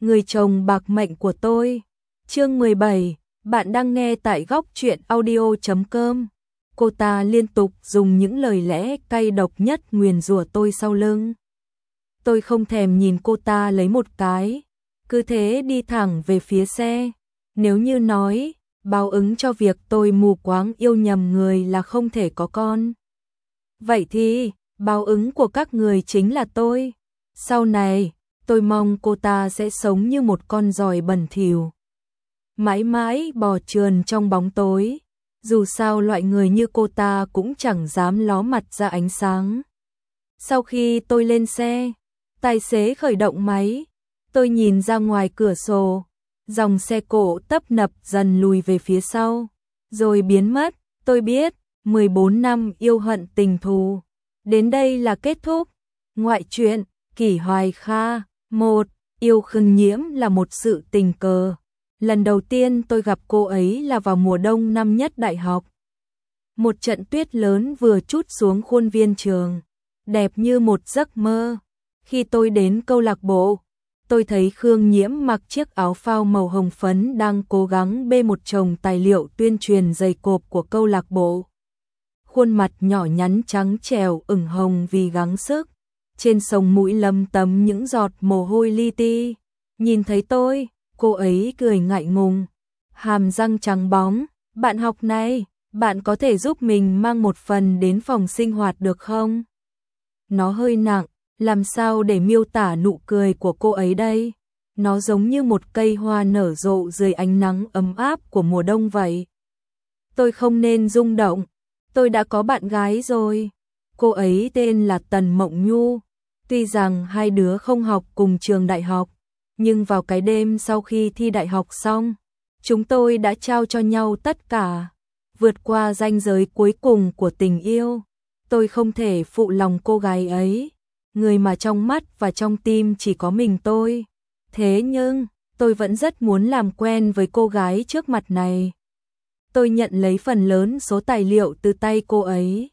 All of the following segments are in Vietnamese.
người chồng bạc mệnh của tôi. Chương 17, bạn đang nghe tại góc truyện audio.com. Cô ta liên tục dùng những lời lẽ cay độc nhất nguyền rủa tôi sau lưng. Tôi không thèm nhìn cô ta lấy một cái, cứ thế đi thẳng về phía xe. Nếu như nói, báo ứng cho việc tôi mù quáng yêu nhầm người là không thể có con. Vậy thì, báo ứng của các người chính là tôi. Sau này, tôi mong cô ta sẽ sống như một con giòi bẩn thỉu, mãi mãi bò trườn trong bóng tối. Dù sao loại người như cô ta cũng chẳng dám ló mặt ra ánh sáng. Sau khi tôi lên xe, tài xế khởi động máy, tôi nhìn ra ngoài cửa sổ, dòng xe cộ tấp nập dần lùi về phía sau, rồi biến mất. Tôi biết, 14 năm yêu hận tình thù, đến đây là kết thúc. Ngoại truyện, Kỷ Hoài Kha. 1. Yêu Khương Nhiễm là một sự tình cờ. Lần đầu tiên tôi gặp cô ấy là vào mùa đông năm nhất đại học. Một trận tuyết lớn vừa trút xuống khuôn viên trường, đẹp như một giấc mơ. Khi tôi đến câu lạc bộ, tôi thấy Khương Nhiễm mặc chiếc áo phao màu hồng phấn đang cố gắng bê một chồng tài liệu tuyên truyền dày cộp của câu lạc bộ. Khuôn mặt nhỏ nhắn trắng trẻo ửng hồng vì gắng sức, trên sống mũi lấm tấm những giọt mồ hôi li ti. Nhìn thấy tôi, cô ấy cười ngại ngùng, hàm răng trắng bóng. Bạn học này, bạn có thể giúp mình mang một phần đến phòng sinh hoạt được không? Nó hơi nặng, làm sao để miêu tả nụ cười của cô ấy đây? Nó giống như một cây hoa nở rộ dưới ánh nắng ấm áp của mùa đông vậy. Tôi không nên rung động, tôi đã có bạn gái rồi. Cô ấy tên là Tần Mộng Nhu. Tuy rằng hai đứa không học cùng trường đại học, nhưng vào cái đêm sau khi thi đại học xong, chúng tôi đã trao cho nhau tất cả, vượt qua ranh giới cuối cùng của tình yêu. Tôi không thể phụ lòng cô gái ấy, người mà trong mắt và trong tim chỉ có mình tôi. Thế nhưng, tôi vẫn rất muốn làm quen với cô gái trước mặt này. Tôi nhận lấy phần lớn số tài liệu từ tay cô ấy.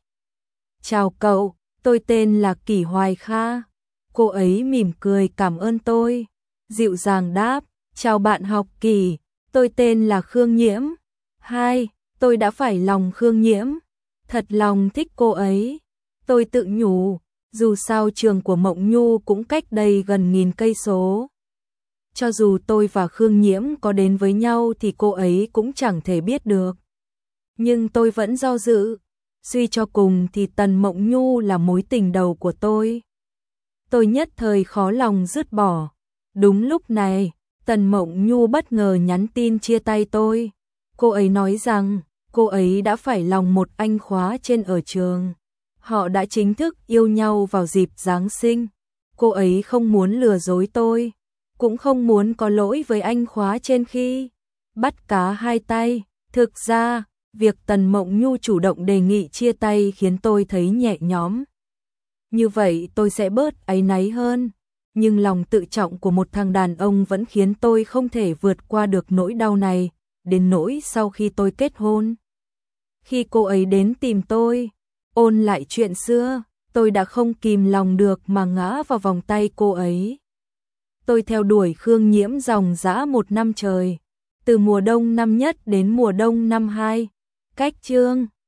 Chào cậu, tôi tên là Kỷ Hoài Kha. Cô ấy mỉm cười cảm ơn tôi, dịu dàng đáp, chào bạn học Kỷ, tôi tên là Khương Nhiễm. Tôi đã phải lòng Khương Nhiễm, thật lòng thích cô ấy. Tôi tự nhủ, dù sao trường của Mộng Nhu cũng cách đây gần 1000 cây số. Cho dù tôi và Khương Nhiễm có đến với nhau thì cô ấy cũng chẳng thể biết được. Nhưng tôi vẫn do dự, suy cho cùng thì Tần Mộng Nhu là mối tình đầu của tôi. Tôi nhất thời khó lòng dứt bỏ. Đúng lúc này, Tần Mộng Nhu bất ngờ nhắn tin chia tay tôi. Cô ấy nói rằng, cô ấy đã phải lòng một anh khóa trên ở trường. Họ đã chính thức yêu nhau vào dịp Giáng sinh. Cô ấy không muốn lừa dối tôi, cũng không muốn có lỗi với anh khóa trên khi bắt cá hai tay. Thực ra, việc Tần Mộng Nhu chủ động đề nghị chia tay khiến tôi thấy nhẹ nhõm. Như vậy tôi sẽ bớt áy náy hơn. Nhưng lòng tự trọng của một thằng đàn ông vẫn khiến tôi không thể vượt qua được nỗi đau này, đến nỗi sau khi tôi kết hôn. Khi cô ấy đến tìm tôi, ôn lại chuyện xưa, tôi đã không kìm lòng được mà ngã vào vòng tay cô ấy. Tôi theo đuổi Khương Nhiễm dòng dã 1 năm trời, từ mùa đông năm nhất đến mùa đông năm 2. Cách chương